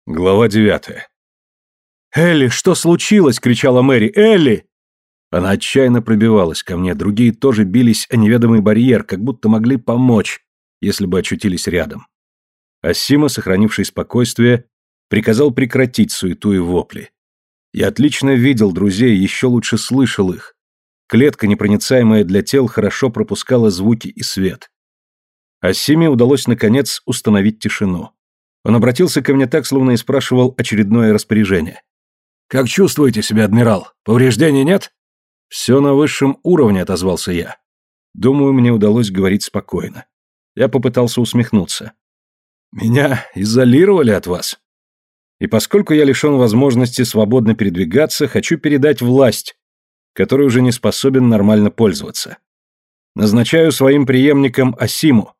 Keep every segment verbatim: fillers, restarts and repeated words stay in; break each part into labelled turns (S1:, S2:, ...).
S1: Глава девятая. «Элли, что случилось?» — кричала Мэри. «Элли!» Она отчаянно пробивалась ко мне, другие тоже бились о неведомый барьер, как будто могли помочь, если бы очутились рядом. Ассима, сохранивший спокойствие, приказал прекратить суету и вопли. Я отлично видел друзей, еще лучше слышал их. Клетка, непроницаемая для тел, хорошо пропускала звуки и свет. Ассиме удалось, наконец, установить тишину. Он обратился ко мне так, словно и спрашивал очередное распоряжение. «Как чувствуете себя, адмирал? Повреждений нет?» «Все на высшем уровне», — отозвался я. Думаю, мне удалось говорить спокойно. Я попытался усмехнуться. «Меня изолировали от вас. И поскольку я лишен возможности свободно передвигаться, хочу передать власть, которой уже не способен нормально пользоваться. Назначаю своим преемником Ассиму».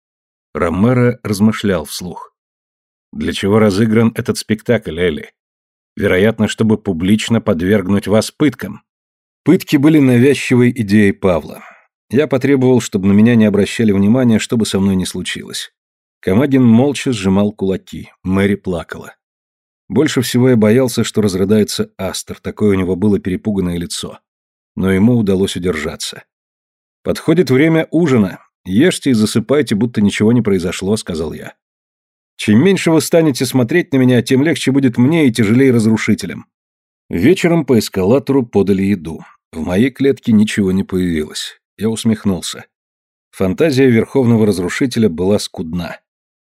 S1: Ромеро размышлял вслух. «Для чего разыгран этот спектакль, Элли? Вероятно, чтобы публично подвергнуть вас пыткам». Пытки были навязчивой идеей Павла. Я потребовал, чтобы на меня не обращали внимания, что бы со мной ни случилось. Камагин молча сжимал кулаки, Мэри плакала. Больше всего я боялся, что разрыдается Астер, такое у него было перепуганное лицо. Но ему удалось удержаться. «Подходит время ужина. Ешьте и засыпайте, будто ничего не произошло», — сказал я. «Чем меньше вы станете смотреть на меня, тем легче будет мне и тяжелее разрушителям». Вечером по эскалатору подали еду. В моей клетке ничего не появилось. Я усмехнулся. Фантазия Верховного Разрушителя была скудна.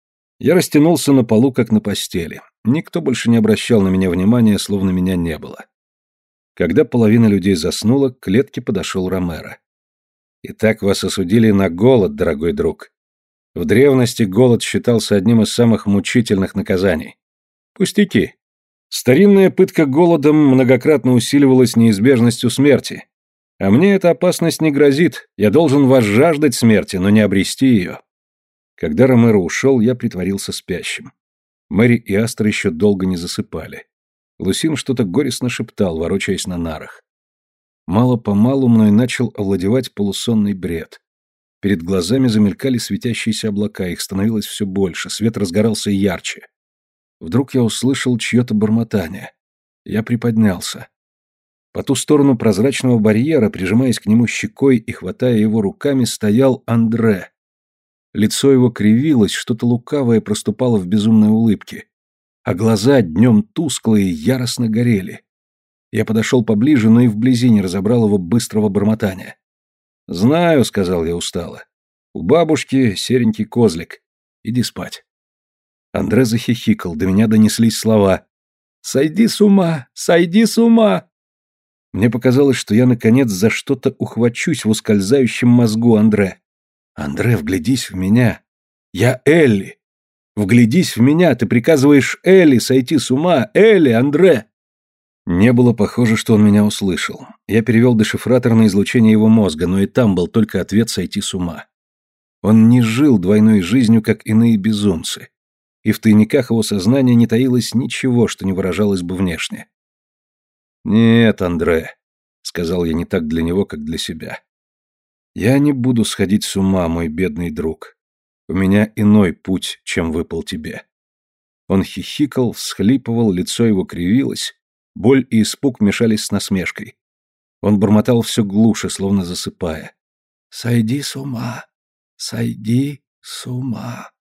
S1: Я растянулся на полу, как на постели. Никто больше не обращал на меня внимания, словно меня не было. Когда половина людей заснула, к клетке подошел Ромеро. «Итак, вас осудили на голод, дорогой друг. В древности голод считался одним из самых мучительных наказаний. Пустяки. Старинная пытка голодом многократно усиливалась неизбежностью смерти. А мне эта опасность не грозит. Я должен возжаждать смерти, но не обрести ее». Когда Ромеро ушел, я притворился спящим. Мэри и Астер еще долго не засыпали. Лусин что-то горестно шептал, ворочаясь на нарах. Мало-помалу мной начал овладевать полусонный бред. Перед глазами замелькали светящиеся облака, их становилось все больше, свет разгорался ярче. Вдруг я услышал чье-то бормотание. Я приподнялся. По ту сторону прозрачного барьера, прижимаясь к нему щекой и хватая его руками, стоял Андре. Лицо его кривилось, что-то лукавое проступало в безумной улыбке, а глаза, днем тусклые, яростно горели. Я подошел поближе, но и вблизи не разобрал его быстрого бормотания. «Знаю», — сказал я устало. «У бабушки серенький козлик. Иди спать». Андре захихикал, до меня донеслись слова. «Сойди с ума! Сойди с ума!» Мне показалось, что я, наконец, за что-то ухвачусь в ускользающем мозгу Андре. «Андре, вглядись в меня! Я Элли! Вглядись в меня! Ты приказываешь Элли сойти с ума! Элли, Андре!» Не было похоже, что он меня услышал. Я перевел дешифратор на излучение его мозга, но и там был только ответ «сойти с ума». Он не жил двойной жизнью, как иные безумцы. И в тайниках его сознания не таилось ничего, что не выражалось бы внешне. «Нет, Андре», — сказал я не так для него, как для себя. «Я не буду сходить с ума, мой бедный друг. У меня иной путь, чем выпал тебе». Он хихикал, всхлипывал, лицо его кривилось, боль и испуг мешались с насмешкой. Он бормотал все глуше, словно засыпая. «Сойди с ума, сойди с ума».